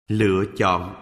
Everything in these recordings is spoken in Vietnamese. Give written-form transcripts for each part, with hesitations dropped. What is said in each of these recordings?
Lựa chọn.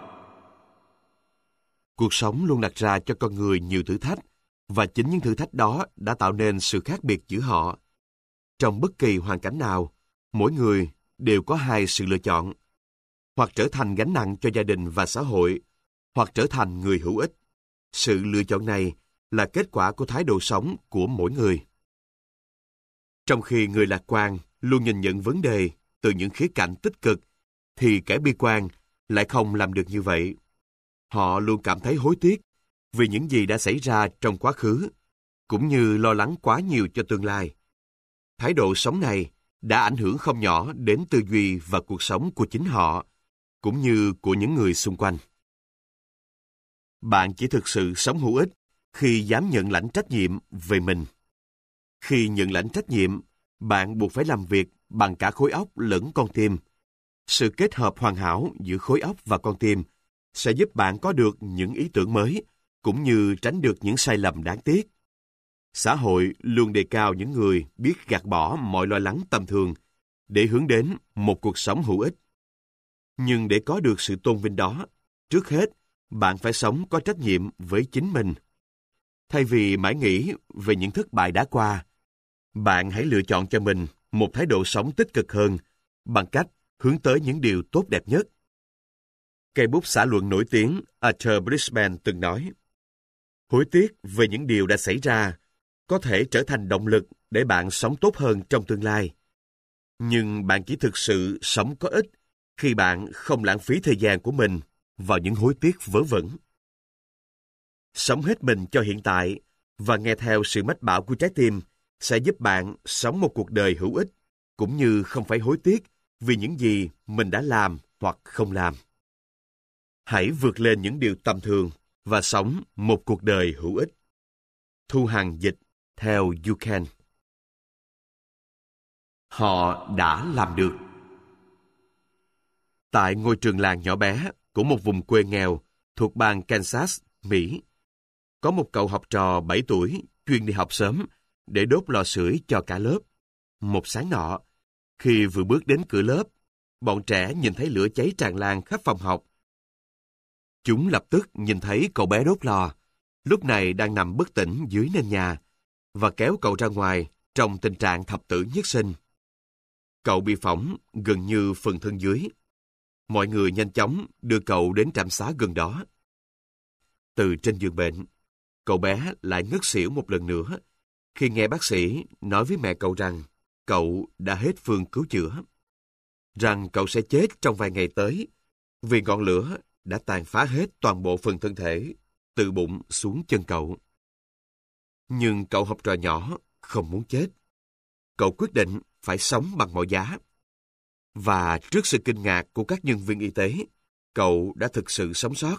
Cuộc sống luôn đặt ra cho con người nhiều thử thách, và chính những thử thách đó đã tạo nên sự khác biệt giữa họ. Trong bất kỳ hoàn cảnh nào, mỗi người đều có hai sự lựa chọn: hoặc trở thành gánh nặng cho gia đình và xã hội, hoặc trở thành người hữu ích. Sự lựa chọn này là kết quả của thái độ sống của mỗi người. Trong khi người lạc quan luôn nhìn nhận vấn đề từ những khía cạnh tích cực, thì kẻ bi quan lại không làm được như vậy. Họ luôn cảm thấy hối tiếc vì những gì đã xảy ra trong quá khứ, cũng như lo lắng quá nhiều cho tương lai. Thái độ sống này đã ảnh hưởng không nhỏ đến tư duy và cuộc sống của chính họ, cũng như của những người xung quanh. Bạn chỉ thực sự sống hữu ích khi dám nhận lãnh trách nhiệm về mình. Khi nhận lãnh trách nhiệm, bạn buộc phải làm việc bằng cả khối óc lẫn con tim. Sự kết hợp hoàn hảo giữa khối óc và con tim sẽ giúp bạn có được những ý tưởng mới, cũng như tránh được những sai lầm đáng tiếc. Xã hội luôn đề cao những người biết gạt bỏ mọi lo lắng tầm thường để hướng đến một cuộc sống hữu ích. Nhưng để có được sự tôn vinh đó, trước hết, bạn phải sống có trách nhiệm với chính mình. Thay vì mãi nghĩ về những thất bại đã qua, bạn hãy lựa chọn cho mình một thái độ sống tích cực hơn bằng cách hướng tới những điều tốt đẹp nhất. Cây bút xã luận nổi tiếng Arthur Brisbane từng nói, hối tiếc về những điều đã xảy ra có thể trở thành động lực để bạn sống tốt hơn trong tương lai. Nhưng bạn chỉ thực sự sống có ích khi bạn không lãng phí thời gian của mình vào những hối tiếc vớ vẩn. Sống hết mình cho hiện tại và nghe theo sự mách bảo của trái tim sẽ giúp bạn sống một cuộc đời hữu ích, cũng như không phải hối tiếc vì những gì mình đã làm hoặc không làm. Hãy vượt lên những điều tầm thường và sống một cuộc đời hữu ích. Thu Hằng dịch theo You Can. Họ đã làm được. Tại ngôi trường làng nhỏ bé của một vùng quê nghèo thuộc bang Kansas, Mỹ, có một cậu học trò 7 tuổi chuyên đi học sớm để đốt lò sưởi cho cả lớp. Một sáng nọ, khi vừa bước đến cửa lớp, bọn trẻ nhìn thấy lửa cháy tràn lan khắp phòng học. Chúng lập tức nhìn thấy cậu bé đốt lò, lúc này đang nằm bất tỉnh dưới nền nhà, và kéo cậu ra ngoài trong tình trạng thập tử nhất sinh. Cậu bị phỏng gần như phần thân dưới. Mọi người nhanh chóng đưa cậu đến trạm xá gần đó. Từ trên giường bệnh, cậu bé lại ngất xỉu một lần nữa khi nghe bác sĩ nói với mẹ cậu rằng cậu đã hết phương cứu chữa, rằng cậu sẽ chết trong vài ngày tới vì ngọn lửa đã tàn phá hết toàn bộ phần thân thể, từ bụng xuống chân cậu. Nhưng cậu học trò nhỏ không muốn chết. Cậu quyết định phải sống bằng mọi giá. Và trước sự kinh ngạc của các nhân viên y tế, cậu đã thực sự sống sót.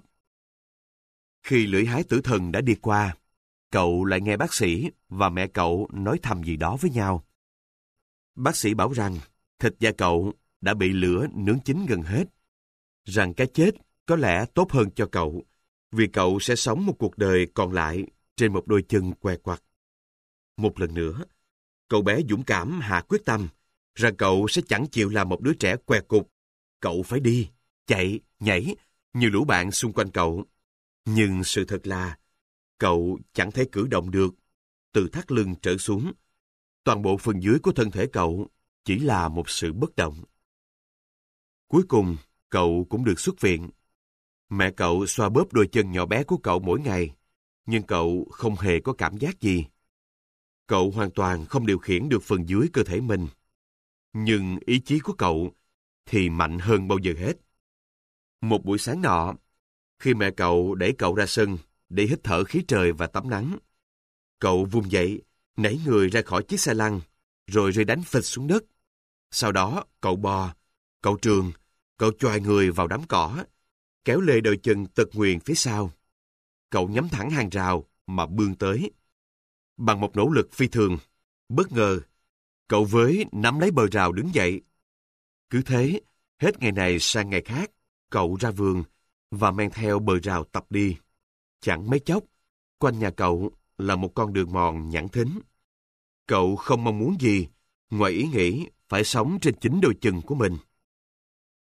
Khi lưỡi hái tử thần đã đi qua, cậu lại nghe bác sĩ và mẹ cậu nói thầm gì đó với nhau. Bác sĩ bảo rằng thịt da cậu đã bị lửa nướng chín gần hết, rằng cái chết có lẽ tốt hơn cho cậu, vì cậu sẽ sống một cuộc đời còn lại trên một đôi chân què quặt. Một lần nữa, cậu bé dũng cảm hạ quyết tâm rằng cậu sẽ chẳng chịu làm một đứa trẻ què cục. Cậu phải đi, chạy, nhảy như lũ bạn xung quanh cậu. Nhưng sự thật là cậu chẳng thể cử động được. Từ thắt lưng trở xuống, toàn bộ phần dưới của thân thể cậu chỉ là một sự bất động. Cuối cùng, cậu cũng được xuất viện. Mẹ cậu xoa bóp đôi chân nhỏ bé của cậu mỗi ngày, nhưng cậu không hề có cảm giác gì. Cậu hoàn toàn không điều khiển được phần dưới cơ thể mình. Nhưng ý chí của cậu thì mạnh hơn bao giờ hết. Một buổi sáng nọ, khi mẹ cậu đẩy cậu ra sân để hít thở khí trời và tắm nắng, cậu vùng dậy, nảy người ra khỏi chiếc xe lăn, rồi rơi đánh phịch xuống đất. Sau đó, cậu bò, cậu trườn, cậu choài người vào đám cỏ, kéo lê đôi chân tật nguyền phía sau. Cậu nhắm thẳng hàng rào mà bươn tới. Bằng một nỗ lực phi thường, bất ngờ, cậu với nắm lấy bờ rào đứng dậy. Cứ thế, hết ngày này sang ngày khác, cậu ra vườn và men theo bờ rào tập đi. Chẳng mấy chốc, quanh nhà cậu là một con đường mòn nhẵn thính. Cậu không mong muốn gì ngoài ý nghĩ phải sống trên chính đôi chân của mình.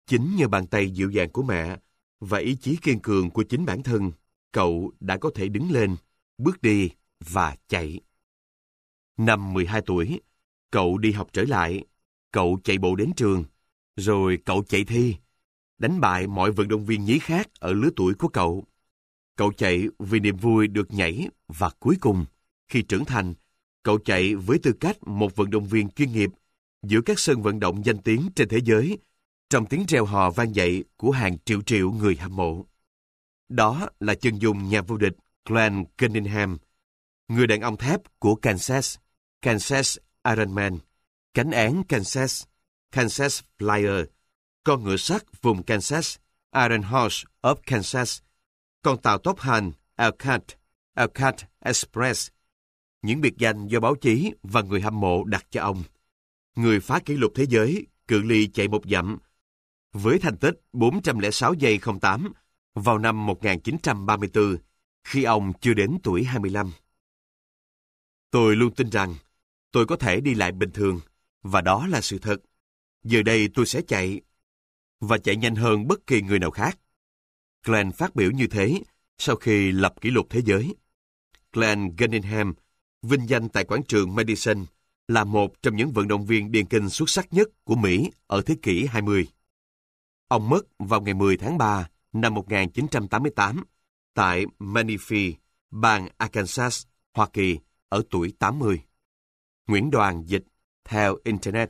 Chính nhờ bàn tay dịu dàng của mẹ và ý chí kiên cường của chính bản thân, cậu đã có thể đứng lên, bước đi và chạy. Năm 12 tuổi, cậu đi học trở lại, cậu chạy bộ đến trường, rồi cậu chạy thi, đánh bại mọi vận động viên nhí khác ở lứa tuổi của cậu. Cậu chạy vì niềm vui được nhảy và cuối cùng, khi trưởng thành, cậu chạy với tư cách một vận động viên chuyên nghiệp giữa các sân vận động danh tiếng trên thế giới, trong tiếng reo hò vang dậy của hàng triệu triệu người hâm mộ. Đó là chân dung nhà vô địch Glenn Cunningham, người đàn ông thép của Kansas, Kansas Ironman, cánh án Kansas, Kansas Flyer, con ngựa sắt vùng Kansas, Iron Horse of Kansas, con tàu tốc hành Elkhart Express, những biệt danh do báo chí và người hâm mộ đặt cho ông. Người phá kỷ lục thế giới cự ly chạy 1 dặm với thành tích 406 giây 08 vào năm 1934, khi ông chưa đến tuổi 25. Tôi luôn tin rằng tôi có thể đi lại bình thường, và đó là sự thật. Giờ đây tôi sẽ chạy, và chạy nhanh hơn bất kỳ người nào khác. Glenn phát biểu như thế sau khi lập kỷ lục thế giới. Glenn Cunningham, vinh danh tại quảng trường Madison, là một trong những vận động viên điền kinh xuất sắc nhất của Mỹ ở thế kỷ 20. Ông mất vào ngày 10 tháng 3 năm 1988 tại Menifee, bang Arkansas, Hoa Kỳ, ở tuổi 80. Nguyễn Đoàn dịch theo Internet.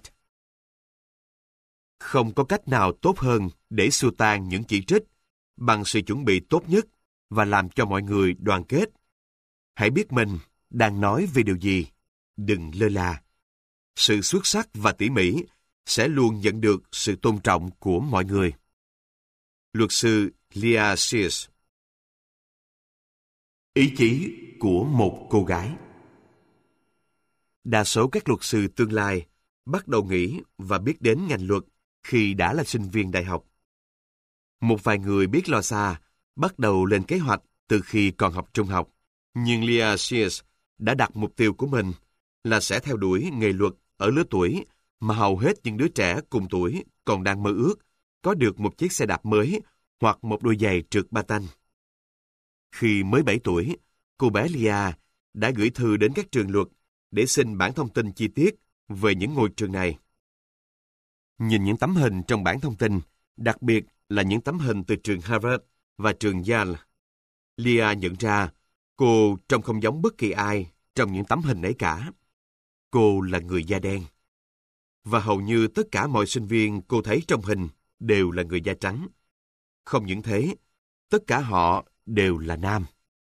Không có cách nào tốt hơn để xua tan những chỉ trích bằng sự chuẩn bị tốt nhất và làm cho mọi người đoàn kết. Hãy biết mình đang nói về điều gì. Đừng lơ là. Sự xuất sắc và tỉ mỉ sẽ luôn nhận được sự tôn trọng của mọi người. Luật sư Leah Sears. Ý chí của một cô gái. Đa số các luật sư tương lai bắt đầu nghĩ và biết đến ngành luật khi đã là sinh viên đại học. Một vài người biết lo xa, bắt đầu lên kế hoạch từ khi còn học trung học. Nhưng Leah Sears đã đặt mục tiêu của mình là sẽ theo đuổi nghề luật ở lứa tuổi mà hầu hết những đứa trẻ cùng tuổi còn đang mơ ước có được một chiếc xe đạp mới hoặc một đôi giày trượt patin. Khi mới 7 tuổi, cô bé Leah đã gửi thư đến các trường luật để xin bản thông tin chi tiết về những ngôi trường này. Nhìn những tấm hình trong bản thông tin, đặc biệt là những tấm hình từ trường Harvard và trường Yale, Leah nhận ra cô trông không giống bất kỳ ai trong những tấm hình ấy cả. Cô là người da đen. Và hầu như tất cả mọi sinh viên cô thấy trong hình đều là người da trắng. Không những thế, tất cả họ đều là nam.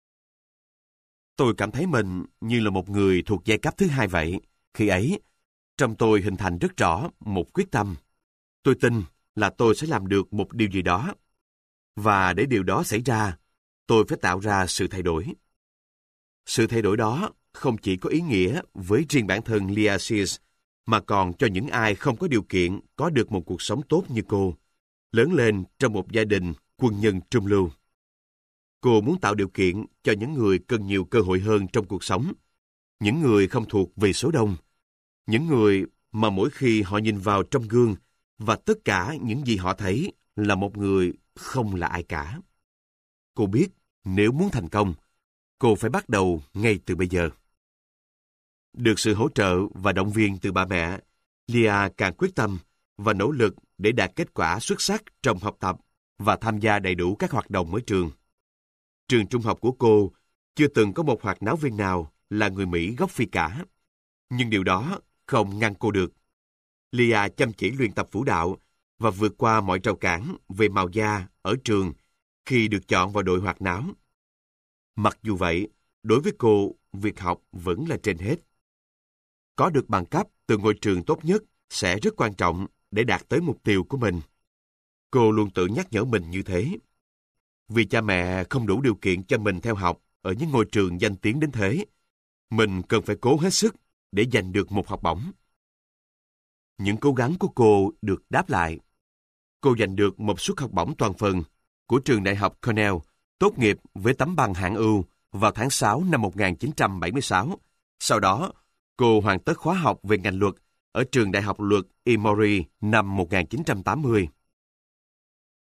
Tôi cảm thấy mình như là một người thuộc giai cấp thứ hai vậy. Khi ấy, trong tôi hình thành rất rõ một quyết tâm. Tôi tin là tôi sẽ làm được một điều gì đó. Và để điều đó xảy ra, tôi phải tạo ra sự thay đổi. Sự thay đổi đó không chỉ có ý nghĩa với riêng bản thân Leah Sears, mà còn cho những ai không có điều kiện có được một cuộc sống tốt như cô, lớn lên trong một gia đình quân nhân trung lưu. Cô muốn tạo điều kiện cho những người cần nhiều cơ hội hơn trong cuộc sống, những người không thuộc về số đông, những người mà mỗi khi họ nhìn vào trong gương và tất cả những gì họ thấy là một người không là ai cả. Cô biết nếu muốn thành công, cô phải bắt đầu ngay từ bây giờ. Được sự hỗ trợ và động viên từ ba mẹ, Leah càng quyết tâm và nỗ lực để đạt kết quả xuất sắc trong học tập và tham gia đầy đủ các hoạt động ở trường. Trường trung học của cô chưa từng có một hoạt náo viên nào là người Mỹ gốc Phi cả. Nhưng điều đó không ngăn cô được. Leah chăm chỉ luyện tập vũ đạo và vượt qua mọi rào cản về màu da ở trường khi được chọn vào đội hoạt náo. Mặc dù vậy, đối với cô, việc học vẫn là trên hết. Có được bằng cấp từ ngôi trường tốt nhất sẽ rất quan trọng để đạt tới mục tiêu của mình. Cô luôn tự nhắc nhở mình như thế. Vì cha mẹ không đủ điều kiện cho mình theo học ở những ngôi trường danh tiếng đến thế, mình cần phải cố hết sức để giành được một học bổng. Những cố gắng của cô được đáp lại. Cô giành được một suất học bổng toàn phần của trường đại học Cornell, tốt nghiệp với tấm bằng hạng ưu vào tháng 6 năm 1976. Sau đó, cô hoàn tất khóa học về ngành luật ở trường đại học luật Emory năm 1980.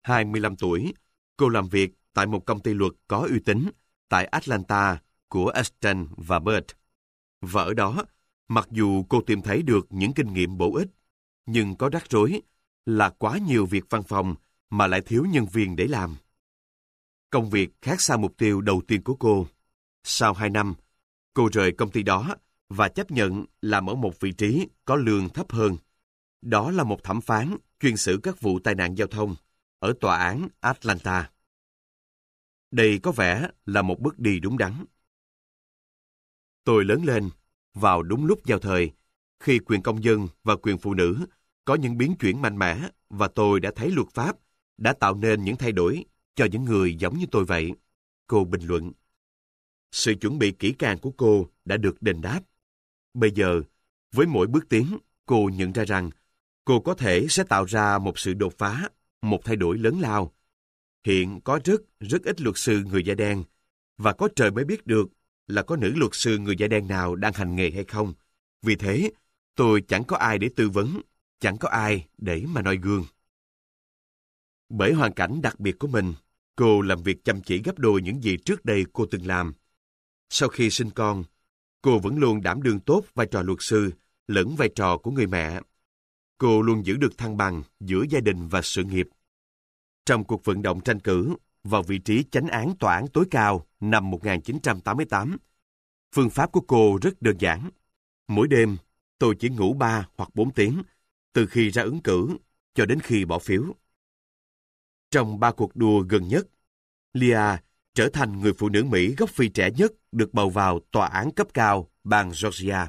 25 tuổi, cô làm việc tại một công ty luật có uy tín tại Atlanta của Ashton và Burt. Và ở đó, mặc dù cô tìm thấy được những kinh nghiệm bổ ích, nhưng có rắc rối là quá nhiều việc văn phòng mà lại thiếu nhân viên để làm. Công việc khác xa mục tiêu đầu tiên của cô. Sau 2 năm, cô rời công ty đó và chấp nhận làm ở một vị trí có lương thấp hơn. Đó là một thẩm phán chuyên xử các vụ tai nạn giao thông ở tòa án Atlanta. Đây có vẻ là một bước đi đúng đắn. Tôi lớn lên vào đúng lúc giao thời, khi quyền công dân và quyền phụ nữ có những biến chuyển mạnh mẽ, và tôi đã thấy luật pháp đã tạo nên những thay đổi cho những người giống như tôi vậy. Cô bình luận. Sự chuẩn bị kỹ càng của cô đã được đền đáp. Bây giờ, với mỗi bước tiến, cô nhận ra rằng cô có thể sẽ tạo ra một sự đột phá, một thay đổi lớn lao. Hiện có rất ít luật sư người da đen, và có trời mới biết được là có nữ luật sư người da đen nào đang hành nghề hay không. Vì thế, tôi chẳng có ai để tư vấn, chẳng có ai để mà noi gương. Bởi hoàn cảnh đặc biệt của mình, cô làm việc chăm chỉ gấp đôi những gì trước đây cô từng làm. Sau khi sinh con, cô vẫn luôn đảm đương tốt vai trò luật sư lẫn vai trò của người mẹ. Cô luôn giữ được thăng bằng giữa gia đình và sự nghiệp. Trong cuộc vận động tranh cử vào vị trí chánh án tòa án tối cao năm 1988, phương pháp của cô rất đơn giản. Mỗi đêm, tôi chỉ ngủ 3 hoặc 4 tiếng, từ khi ra ứng cử cho đến khi bỏ phiếu. Trong 3 cuộc đua gần nhất, Leah trở thành người phụ nữ Mỹ gốc Phi trẻ nhất được bầu vào tòa án cấp cao bang Georgia.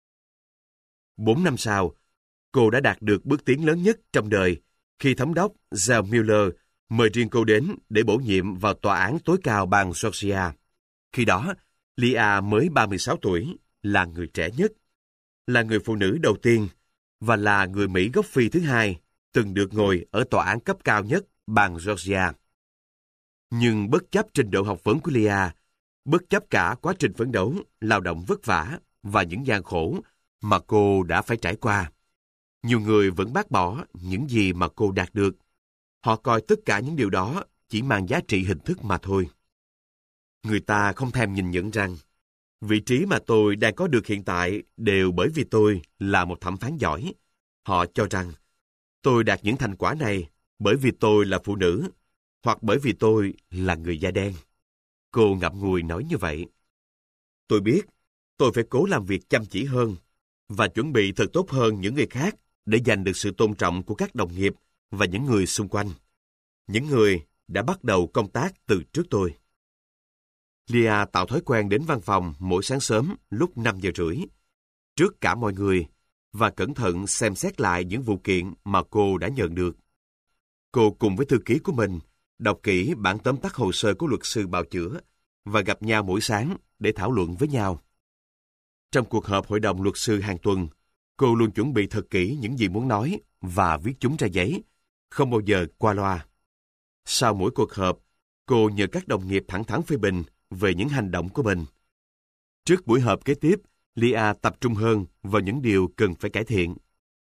4 năm sau, cô đã đạt được bước tiến lớn nhất trong đời khi thống đốc Zell Miller mời riêng cô đến để bổ nhiệm vào tòa án tối cao bang Georgia. Khi đó, Leah mới 36 tuổi, là người trẻ nhất, là người phụ nữ đầu tiên và là người Mỹ gốc Phi thứ hai từng được ngồi ở tòa án cấp cao nhất bang Georgia. Nhưng bất chấp trình độ học vấn của Leah, bất chấp cả quá trình phấn đấu, lao động vất vả và những gian khổ mà cô đã phải trải qua, nhiều người vẫn bác bỏ những gì mà cô đạt được. Họ coi tất cả những điều đó chỉ mang giá trị hình thức mà thôi. Người ta không thèm nhìn nhận rằng vị trí mà tôi đang có được hiện tại đều bởi vì tôi là một thẩm phán giỏi. Họ cho rằng tôi đạt những thành quả này bởi vì tôi là phụ nữ, hoặc bởi vì tôi là người da đen. Cô ngậm ngùi nói như vậy. Tôi biết tôi phải cố làm việc chăm chỉ hơn và chuẩn bị thật tốt hơn những người khác để giành được sự tôn trọng của các đồng nghiệp và những người xung quanh, những người đã bắt đầu công tác từ trước tôi. Leah tạo thói quen đến văn phòng mỗi sáng sớm lúc 5 giờ rưỡi, trước cả mọi người, và cẩn thận xem xét lại những vụ kiện mà cô đã nhận được. Cô cùng với thư ký của mình đọc kỹ bản tóm tắt hồ sơ của luật sư bào chữa và gặp nhau mỗi sáng để thảo luận với nhau. Trong cuộc họp hội đồng luật sư hàng tuần, cô luôn chuẩn bị thật kỹ những gì muốn nói và viết chúng ra giấy, không bao giờ qua loa. Sau mỗi cuộc họp, cô nhờ các đồng nghiệp thẳng thắn phê bình về những hành động của mình. Trước buổi họp kế tiếp, Leah tập trung hơn vào những điều cần phải cải thiện.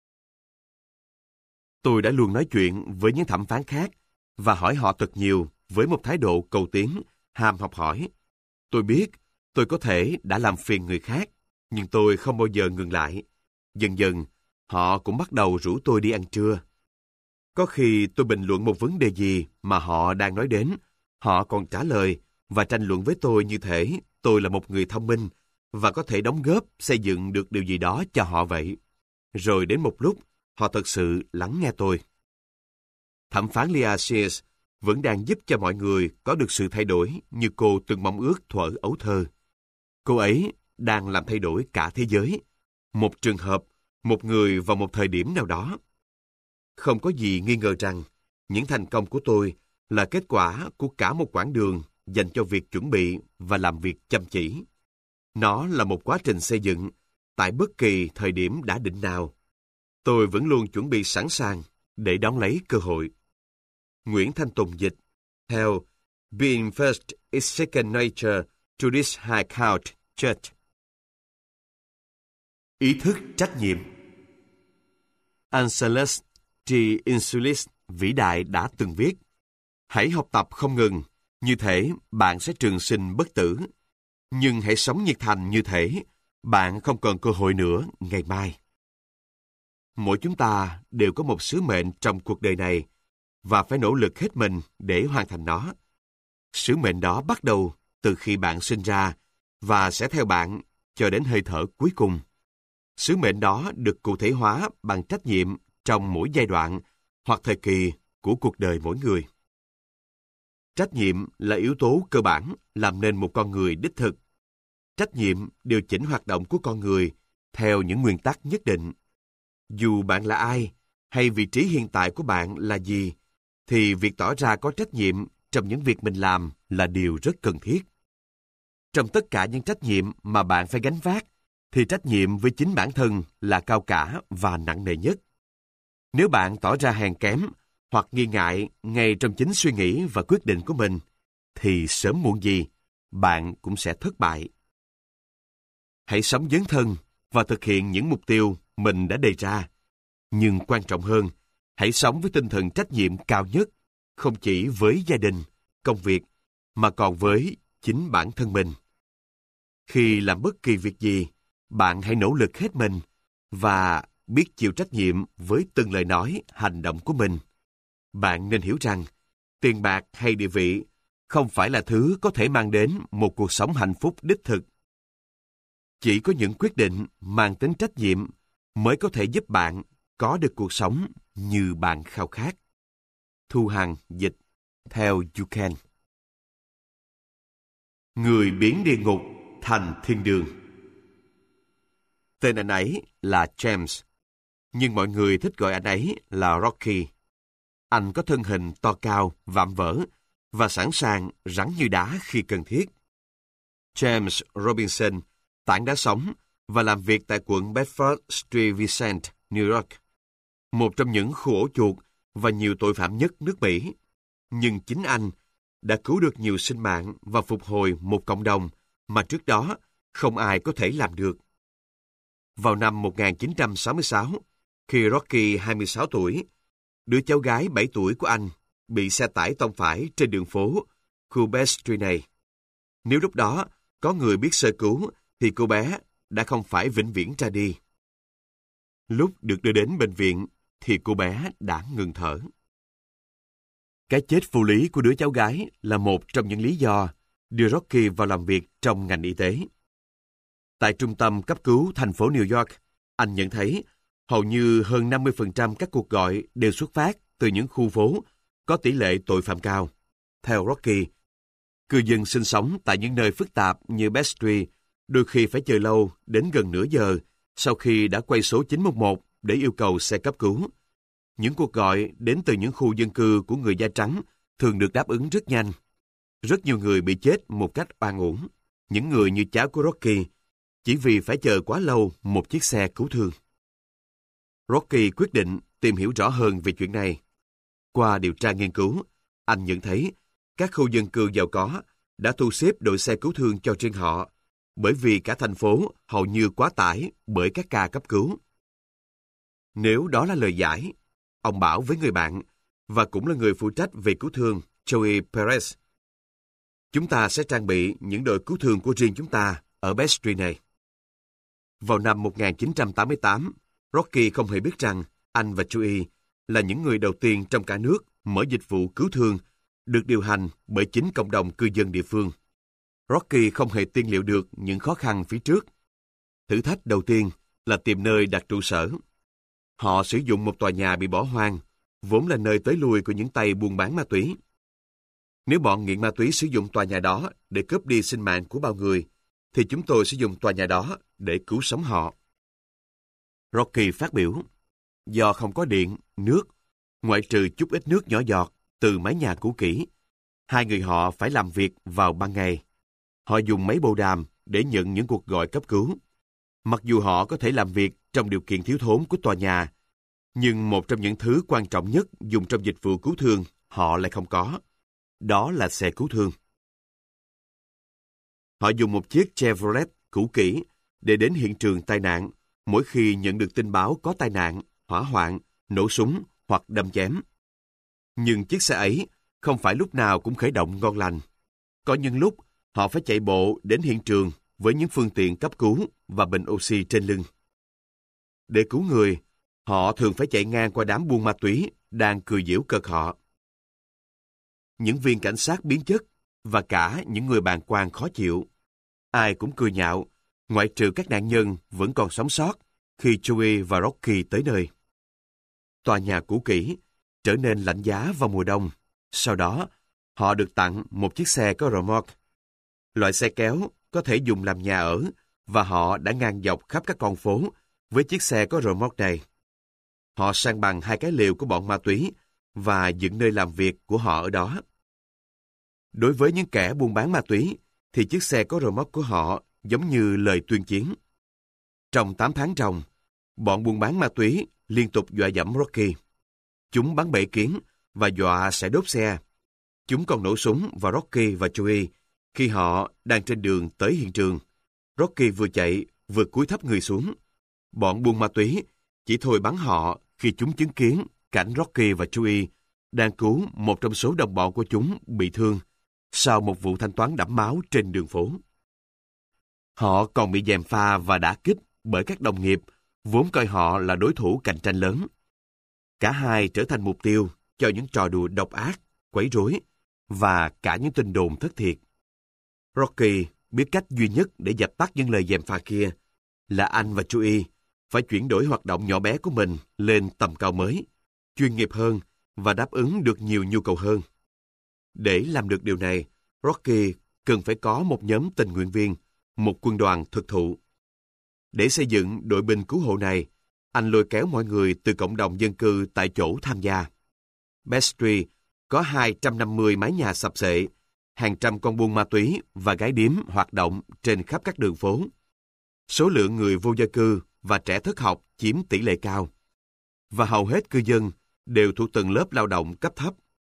Tôi đã luôn nói chuyện với những thẩm phán khác và hỏi họ thật nhiều với một thái độ cầu tiến, ham học hỏi. Tôi biết tôi có thể đã làm phiền người khác, nhưng tôi không bao giờ ngừng lại. Dần dần, họ cũng bắt đầu rủ tôi đi ăn trưa. Có khi tôi bình luận một vấn đề gì mà họ đang nói đến, họ còn trả lời và tranh luận với tôi như thể tôi là một người thông minh và có thể đóng góp xây dựng được điều gì đó cho họ vậy. Rồi đến một lúc, họ thật sự lắng nghe tôi. Thẩm phán Leah Shears vẫn đang giúp cho mọi người có được sự thay đổi như cô từng mong ước thuở ấu thơ. Cô ấy đang làm thay đổi cả thế giới. Một trường hợp, một người vào một thời điểm nào đó. Không có gì nghi ngờ rằng những thành công của tôi là kết quả của cả một quãng đường dành cho việc chuẩn bị và làm việc chăm chỉ. Nó là một quá trình xây dựng tại bất kỳ thời điểm đã định nào. Tôi vẫn luôn chuẩn bị sẵn sàng để đón lấy cơ hội. Nguyễn Thanh Tùng dịch, theo Being first is second nature to this high court judge. Ý thức trách nhiệm. Anselus T. Insulis vĩ đại đã từng viết, Hãy học tập không ngừng, như thể bạn sẽ trường sinh bất tử. Nhưng hãy sống nhiệt thành như thể bạn không còn cơ hội nữa ngày mai. Mỗi chúng ta đều có một sứ mệnh trong cuộc đời này và phải nỗ lực hết mình để hoàn thành nó. Sứ mệnh đó bắt đầu từ khi bạn sinh ra và sẽ theo bạn cho đến hơi thở cuối cùng. Sứ mệnh đó được cụ thể hóa bằng trách nhiệm trong mỗi giai đoạn hoặc thời kỳ của cuộc đời mỗi người. Trách nhiệm là yếu tố cơ bản làm nên một con người đích thực. Trách nhiệm điều chỉnh hoạt động của con người theo những nguyên tắc nhất định. Dù bạn là ai, hay vị trí hiện tại của bạn là gì, thì việc tỏ ra có trách nhiệm trong những việc mình làm là điều rất cần thiết. Trong tất cả những trách nhiệm mà bạn phải gánh vác, thì trách nhiệm với chính bản thân là cao cả và nặng nề nhất. Nếu bạn tỏ ra hèn kém hoặc nghi ngại ngay trong chính suy nghĩ và quyết định của mình, thì sớm muộn gì, bạn cũng sẽ thất bại. Hãy sống dấn thân và thực hiện những mục tiêu mình đã đề ra. Nhưng quan trọng hơn, hãy sống với tinh thần trách nhiệm cao nhất, không chỉ với gia đình, công việc, mà còn với chính bản thân mình. Khi làm bất kỳ việc gì, bạn hãy nỗ lực hết mình và biết chịu trách nhiệm với từng lời nói, hành động của mình. Bạn nên hiểu rằng, tiền bạc hay địa vị không phải là thứ có thể mang đến một cuộc sống hạnh phúc đích thực. Chỉ có những quyết định mang tính trách nhiệm mới có thể giúp bạn có được cuộc sống như bạn khao khát. Thu Hằng dịch theo You Can. Người biến địa ngục thành thiên đường. Tên anh ấy là James, nhưng mọi người thích gọi anh ấy là Rocky. Anh có thân hình to cao, vạm vỡ và sẵn sàng rắn như đá khi cần thiết. James Robinson, tảng đá sống và làm việc tại quận Bedford-Stuyvesant, New York, một trong những khu ổ chuột và nhiều tội phạm nhất nước Mỹ. Nhưng chính anh đã cứu được nhiều sinh mạng và phục hồi một cộng đồng mà trước đó không ai có thể làm được. Vào năm 1966, khi Rocky 26 tuổi, đứa cháu gái 7 tuổi của anh bị xe tải tông phải trên đường phố khu Street này. Nếu lúc đó có người biết sơ cứu, thì cô bé đã không phải vĩnh viễn ra đi. Lúc được đưa đến bệnh viện, thì cô bé đã ngừng thở. Cái chết vô lý của đứa cháu gái là một trong những lý do đưa Rocky vào làm việc trong ngành y tế. Tại trung tâm cấp cứu thành phố New York, anh nhận thấy hầu như hơn 50% các cuộc gọi đều xuất phát từ những khu phố có tỷ lệ tội phạm cao. Theo Rocky, cư dân sinh sống tại những nơi phức tạp như Best Street đôi khi phải chờ lâu đến gần nửa giờ sau khi đã quay số 911 để yêu cầu xe cấp cứu. Những cuộc gọi đến từ những khu dân cư của người da trắng thường được đáp ứng rất nhanh. Rất nhiều người bị chết một cách oan uổng. Những người như cháu của Rocky chỉ vì phải chờ quá lâu một chiếc xe cứu thương. Rocky quyết định tìm hiểu rõ hơn về chuyện này. Qua điều tra nghiên cứu, anh nhận thấy các khu dân cư giàu có đã thu xếp đội xe cứu thương cho riêng họ, bởi vì cả thành phố hầu như quá tải bởi các ca cấp cứu. Nếu đó là lời giải, ông bảo với người bạn, và cũng là người phụ trách về cứu thương, Joey Perez, chúng ta sẽ trang bị những đội cứu thương của riêng chúng ta ở Best Street này. Vào năm 1988, Rocky không hề biết rằng anh và Joey là những người đầu tiên trong cả nước mở dịch vụ cứu thương được điều hành bởi chính cộng đồng cư dân địa phương. Rocky không hề tiên liệu được những khó khăn phía trước. Thử thách đầu tiên là tìm nơi đặt trụ sở. Họ sử dụng một tòa nhà bị bỏ hoang, vốn là nơi tới lui của những tay buôn bán ma túy. Nếu bọn nghiện ma túy sử dụng tòa nhà đó để cướp đi sinh mạng của bao người, thì chúng tôi sẽ dùng tòa nhà đó để cứu sống họ. Rocky phát biểu, do không có điện, nước, ngoại trừ chút ít nước nhỏ giọt từ mái nhà cũ kỹ, hai người họ phải làm việc vào ban ngày. Họ dùng máy bồ đàm để nhận những cuộc gọi cấp cứu. Mặc dù họ có thể làm việc trong điều kiện thiếu thốn của tòa nhà, nhưng một trong những thứ quan trọng nhất dùng trong dịch vụ cứu thương họ lại không có. Đó là xe cứu thương. Họ dùng một chiếc Chevrolet cũ kỹ để đến hiện trường tai nạn mỗi khi nhận được tin báo có tai nạn, hỏa hoạn, nổ súng hoặc đâm chém. Nhưng chiếc xe ấy không phải lúc nào cũng khởi động ngon lành. Có những lúc họ phải chạy bộ đến hiện trường với những phương tiện cấp cứu và bình oxy trên lưng. Để cứu người, họ thường phải chạy ngang qua đám buôn ma túy đang cười giễu cợt họ. Những viên cảnh sát biến chất và cả những người bàng quan khó chịu. Ai cũng cười nhạo, ngoại trừ các nạn nhân vẫn còn sống sót khi Joey và Rocky tới nơi. Tòa nhà cũ kỹ trở nên lạnh giá vào mùa đông. Sau đó, họ được tặng một chiếc xe có remorque. Loại xe kéo có thể dùng làm nhà ở và họ đã ngang dọc khắp các con phố với chiếc xe có remorque này. Họ san bằng 2 cái lều của bọn ma túy và dựng nơi làm việc của họ ở đó. Đối với những kẻ buôn bán ma túy, thì chiếc xe có remorque của họ giống như lời tuyên chiến. Trong 8 tháng ròng, bọn buôn bán ma túy liên tục dọa dẫm Rocky. Chúng bắn bể kiến và dọa sẽ đốt xe. Chúng còn nổ súng vào Rocky và Joey khi họ đang trên đường tới hiện trường. Rocky vừa chạy vừa cúi thấp người xuống. Bọn buôn ma túy chỉ thôi bắn họ khi chúng chứng kiến cảnh Rocky và Joey đang cứu một trong số đồng bọn của chúng bị thương sau một vụ thanh toán đẫm máu trên đường phố. Họ còn bị gièm pha và đả kích bởi các đồng nghiệp vốn coi họ là đối thủ cạnh tranh lớn. Cả hai trở thành mục tiêu cho những trò đùa độc ác, quấy rối và cả những tin đồn thất thiệt. Rocky biết cách duy nhất để dập tắt những lời gièm pha kia là anh và Joey phải chuyển đổi hoạt động nhỏ bé của mình lên tầm cao mới, chuyên nghiệp hơn và đáp ứng được nhiều nhu cầu hơn. Để làm được điều này, Rocky cần phải có một nhóm tình nguyện viên, một quân đoàn thực thụ. Để xây dựng đội binh cứu hộ này, anh lôi kéo mọi người từ cộng đồng dân cư tại chỗ tham gia. Best Street có 250 mái nhà sập xệ, hàng trăm con buôn ma túy và gái điếm hoạt động trên khắp các đường phố. Số lượng người vô gia cư và trẻ thất học chiếm tỷ lệ cao. Và hầu hết cư dân đều thuộc tầng lớp lao động cấp thấp.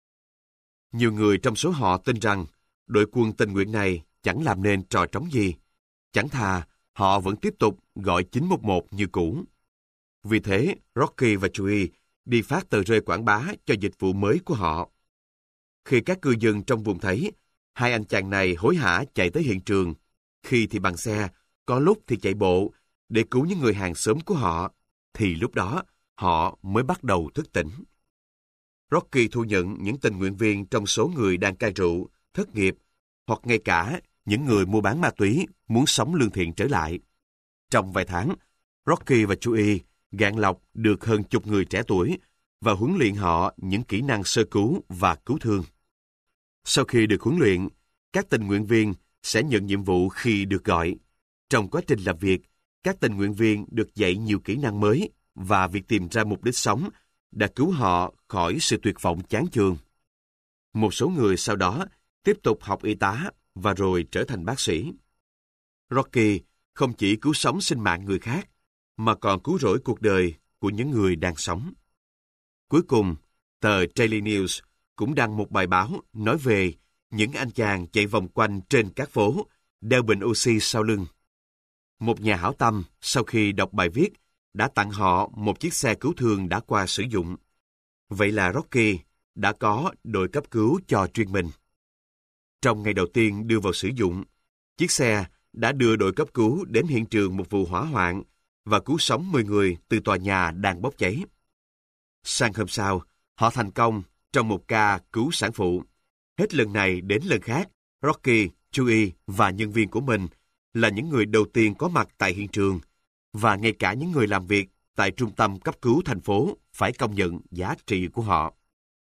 Nhiều người trong số họ tin rằng đội quân tình nguyện này chẳng làm nên trò trống gì. Chẳng thà họ vẫn tiếp tục gọi 911 như cũ. Vì thế, Rocky và Joey đi phát tờ rơi quảng bá cho dịch vụ mới của họ. Khi các cư dân trong vùng thấy, hai anh chàng này hối hả chạy tới hiện trường, khi thì bằng xe, có lúc thì chạy bộ, để cứu những người hàng xóm của họ, thì lúc đó họ mới bắt đầu thức tỉnh. Rocky thu nhận những tình nguyện viên trong số người đang cai rượu, thất nghiệp, hoặc ngay cả những người mua bán ma túy muốn sống lương thiện trở lại. Trong vài tháng, Rocky và Joey gạn lọc được hơn chục người trẻ tuổi và huấn luyện họ những kỹ năng sơ cứu và cứu thương. Sau khi được huấn luyện, các tình nguyện viên sẽ nhận nhiệm vụ khi được gọi. Trong quá trình làm việc, các tình nguyện viên được dạy nhiều kỹ năng mới và việc tìm ra mục đích sống đã cứu họ khỏi sự tuyệt vọng chán chường. Một số người sau đó tiếp tục học y tá và rồi trở thành bác sĩ. Rocky không chỉ cứu sống sinh mạng người khác, mà còn cứu rỗi cuộc đời của những người đang sống. Cuối cùng, tờ Daily News cũng đăng một bài báo nói về những anh chàng chạy vòng quanh trên các phố, đeo bình oxy sau lưng. Một nhà hảo tâm, sau khi đọc bài viết, đã tặng họ một chiếc xe cứu thương đã qua sử dụng. Vậy là Rocky đã có đội cấp cứu cho riêng mình. Trong ngày đầu tiên đưa vào sử dụng, chiếc xe đã đưa đội cấp cứu đến hiện trường một vụ hỏa hoạn và cứu sống 10 người từ tòa nhà đang bốc cháy. Sang hôm sau, họ thành công trong một ca cứu sản phụ. Hết lần này đến lần khác, Rocky, Joey và nhân viên của mình là những người đầu tiên có mặt tại hiện trường, và ngay cả những người làm việc tại trung tâm cấp cứu thành phố phải công nhận giá trị của họ.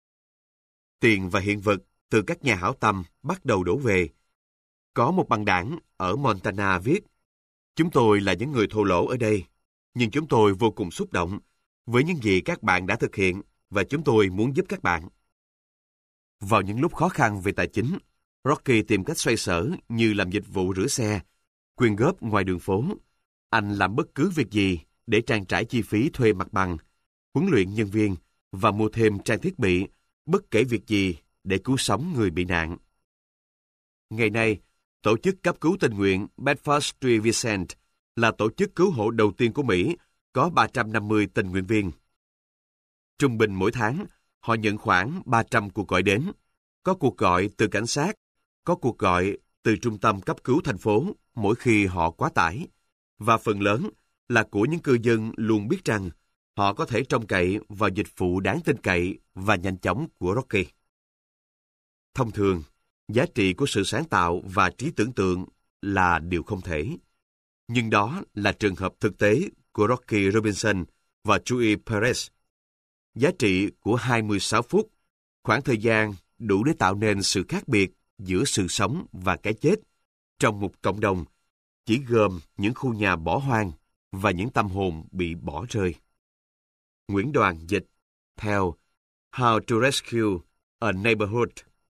Tiền và hiện vật từ các nhà hảo tâm bắt đầu đổ về. Có một băng đảng ở Montana viết: "Chúng tôi là những người thô lỗ ở đây, nhưng chúng tôi vô cùng xúc động với những gì các bạn đã thực hiện và chúng tôi muốn giúp các bạn." Vào những lúc khó khăn về tài chính, Rocky tìm cách xoay sở như làm dịch vụ rửa xe, quyên góp ngoài đường phố. Anh làm bất cứ việc gì để trang trải chi phí thuê mặt bằng, huấn luyện nhân viên và mua thêm trang thiết bị, bất kể việc gì để cứu sống người bị nạn. Ngày nay, tổ chức cấp cứu tình nguyện Bedford Stuyvesant là tổ chức cứu hộ đầu tiên của Mỹ, có 350 tình nguyện viên. Trung bình mỗi tháng, họ nhận khoảng 300 cuộc gọi đến. Có cuộc gọi từ cảnh sát, có cuộc gọi từ trung tâm cấp cứu thành phố mỗi khi họ quá tải, và phần lớn là của những cư dân luôn biết rằng họ có thể trông cậy vào dịch vụ đáng tin cậy và nhanh chóng của Rocky. Thông thường, giá trị của sự sáng tạo và trí tưởng tượng là điều không thể. Nhưng đó là trường hợp thực tế của Rocky Robinson và Joey Perez. Giá trị của 26 phút, khoảng thời gian đủ để tạo nên sự khác biệt giữa sự sống và cái chết trong một cộng đồng chỉ gồm những khu nhà bỏ hoang và những tâm hồn bị bỏ rơi. Nguyễn Đoàn dịch theo How to Rescue a Neighborhood.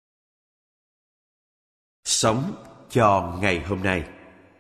Sống cho ngày hôm nay.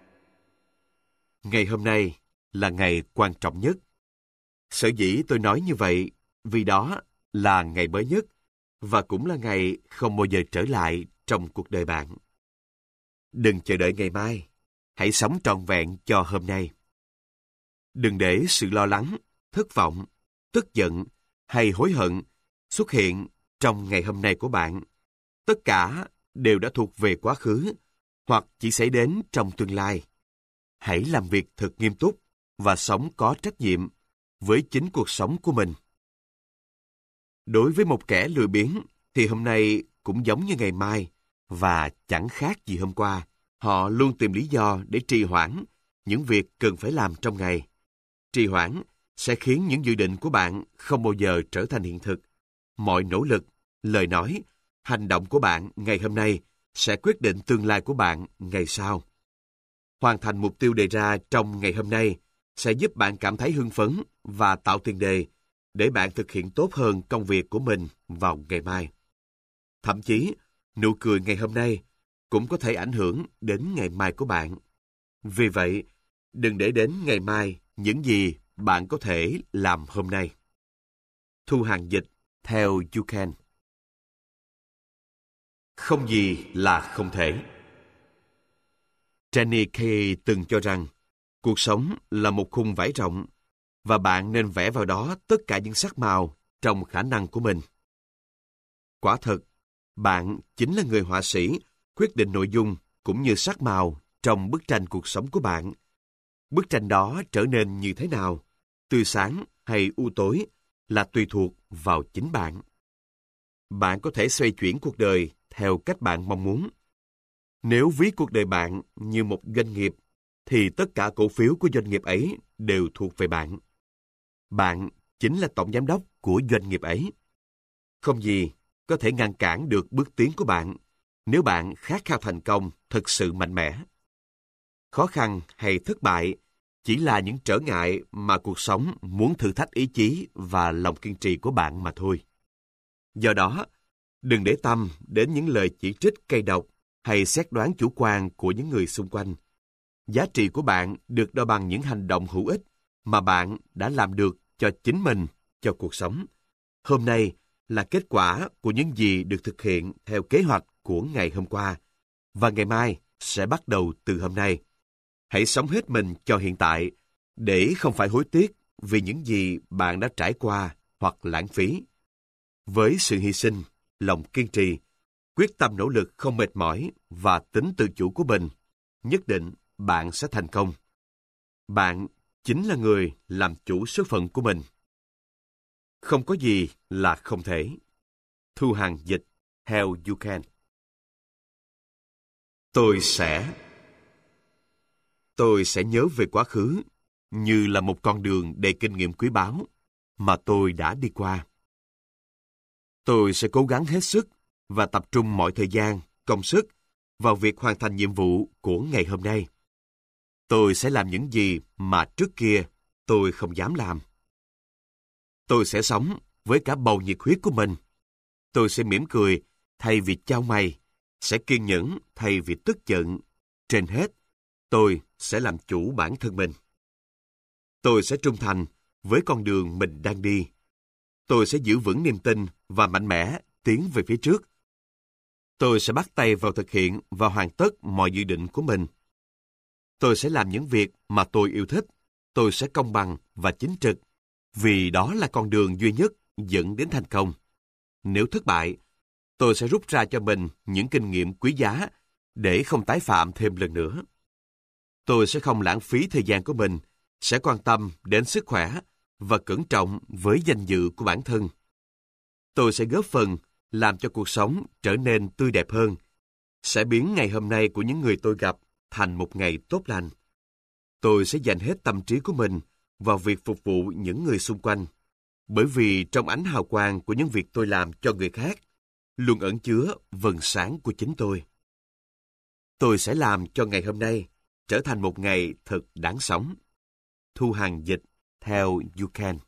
Ngày hôm nay là ngày quan trọng nhất. Sở dĩ tôi nói như vậy vì đó là ngày mới nhất và cũng là ngày không bao giờ trở lại trong cuộc đời bạn. Đừng chờ đợi ngày mai, hãy sống trọn vẹn cho hôm nay. Đừng để sự lo lắng, thất vọng, tức giận hay hối hận xuất hiện trong ngày hôm nay của bạn. Tất cả đều đã thuộc về quá khứ hoặc chỉ xảy đến trong tương lai. Hãy làm việc thật nghiêm túc và sống có trách nhiệm với chính cuộc sống của mình. Đối với một kẻ lười biếng thì hôm nay cũng giống như ngày mai và chẳng khác gì hôm qua. Họ luôn tìm lý do để trì hoãn những việc cần phải làm trong ngày. Trì hoãn sẽ khiến những dự định của bạn không bao giờ trở thành hiện thực. Mọi nỗ lực, lời nói, hành động của bạn ngày hôm nay sẽ quyết định tương lai của bạn ngày sau. Hoàn thành mục tiêu đề ra trong ngày hôm nay sẽ giúp bạn cảm thấy hưng phấn và tạo tiền đề để bạn thực hiện tốt hơn công việc của mình vào ngày mai. Thậm chí, nụ cười ngày hôm nay cũng có thể ảnh hưởng đến ngày mai của bạn. Vì vậy, đừng để đến ngày mai những gì bạn có thể làm hôm nay. Thu Hằng dịch theo You Can. Không gì là không thể. Jenny Kay từng cho rằng cuộc sống là một khung vải rộng và bạn nên vẽ vào đó tất cả những sắc màu trong khả năng của mình. Quả thật, bạn chính là người họa sĩ quyết định nội dung cũng như sắc màu trong bức tranh cuộc sống của bạn. Bức tranh đó trở nên như thế nào, tươi sáng hay u tối là tùy thuộc vào chính bạn. Bạn có thể xoay chuyển cuộc đời theo cách bạn mong muốn. Nếu ví cuộc đời bạn như một doanh nghiệp, thì tất cả cổ phiếu của doanh nghiệp ấy đều thuộc về bạn. Bạn chính là tổng giám đốc của doanh nghiệp ấy. Không gì có thể ngăn cản được bước tiến của bạn nếu bạn khát khao thành công thực sự mạnh mẽ. Khó khăn hay thất bại chỉ là những trở ngại mà cuộc sống muốn thử thách ý chí và lòng kiên trì của bạn mà thôi. Do đó, đừng để tâm đến những lời chỉ trích cay độc hay xét đoán chủ quan của những người xung quanh. Giá trị của bạn được đo bằng những hành động hữu ích mà bạn đã làm được cho chính mình, cho cuộc sống. Hôm nay là kết quả của những gì được thực hiện theo kế hoạch của ngày hôm qua, và ngày mai sẽ bắt đầu từ hôm nay. Hãy sống hết mình cho hiện tại, để không phải hối tiếc vì những gì bạn đã trải qua hoặc lãng phí. Với sự hy sinh, lòng kiên trì, quyết tâm nỗ lực không mệt mỏi và tính tự chủ của mình, nhất định bạn sẽ thành công. Bạn chính là người làm chủ số phận của mình. Không có gì là không thể. Thu Hằng dịch How You Can. Tôi sẽ nhớ về quá khứ như là một con đường đầy kinh nghiệm quý báu mà tôi đã đi qua. Tôi sẽ cố gắng hết sức và tập trung mọi thời gian, công sức vào việc hoàn thành nhiệm vụ của ngày hôm nay. Tôi sẽ làm những gì mà trước kia tôi không dám làm. Tôi sẽ sống với cả bầu nhiệt huyết của mình. Tôi sẽ mỉm cười thay vì chau mày, sẽ kiên nhẫn thay vì tức giận. Trên hết, tôi sẽ làm chủ bản thân mình. Tôi sẽ trung thành với con đường mình đang đi. Tôi sẽ giữ vững niềm tin và mạnh mẽ tiến về phía trước. Tôi sẽ bắt tay vào thực hiện và hoàn tất mọi dự định của mình. Tôi sẽ làm những việc mà tôi yêu thích. Tôi sẽ công bằng và chính trực, vì đó là con đường duy nhất dẫn đến thành công. Nếu thất bại, Tôi sẽ rút ra cho mình những kinh nghiệm quý giá để không tái phạm thêm lần nữa. Tôi sẽ không lãng phí thời gian của mình, sẽ quan tâm đến sức khỏe và cẩn trọng với danh dự của bản thân. Tôi sẽ góp phần làm cho cuộc sống trở nên tươi đẹp hơn, sẽ biến ngày hôm nay của những người tôi gặp thành một ngày tốt lành. Tôi sẽ dành hết tâm trí của mình vào việc phục vụ những người xung quanh, bởi vì trong ánh hào quang của những việc tôi làm cho người khác, luôn ẩn chứa vầng sáng của chính tôi. Tôi sẽ làm cho ngày hôm nay trở thành một ngày thật đáng sống. Thu Hằng dịch theo You Can.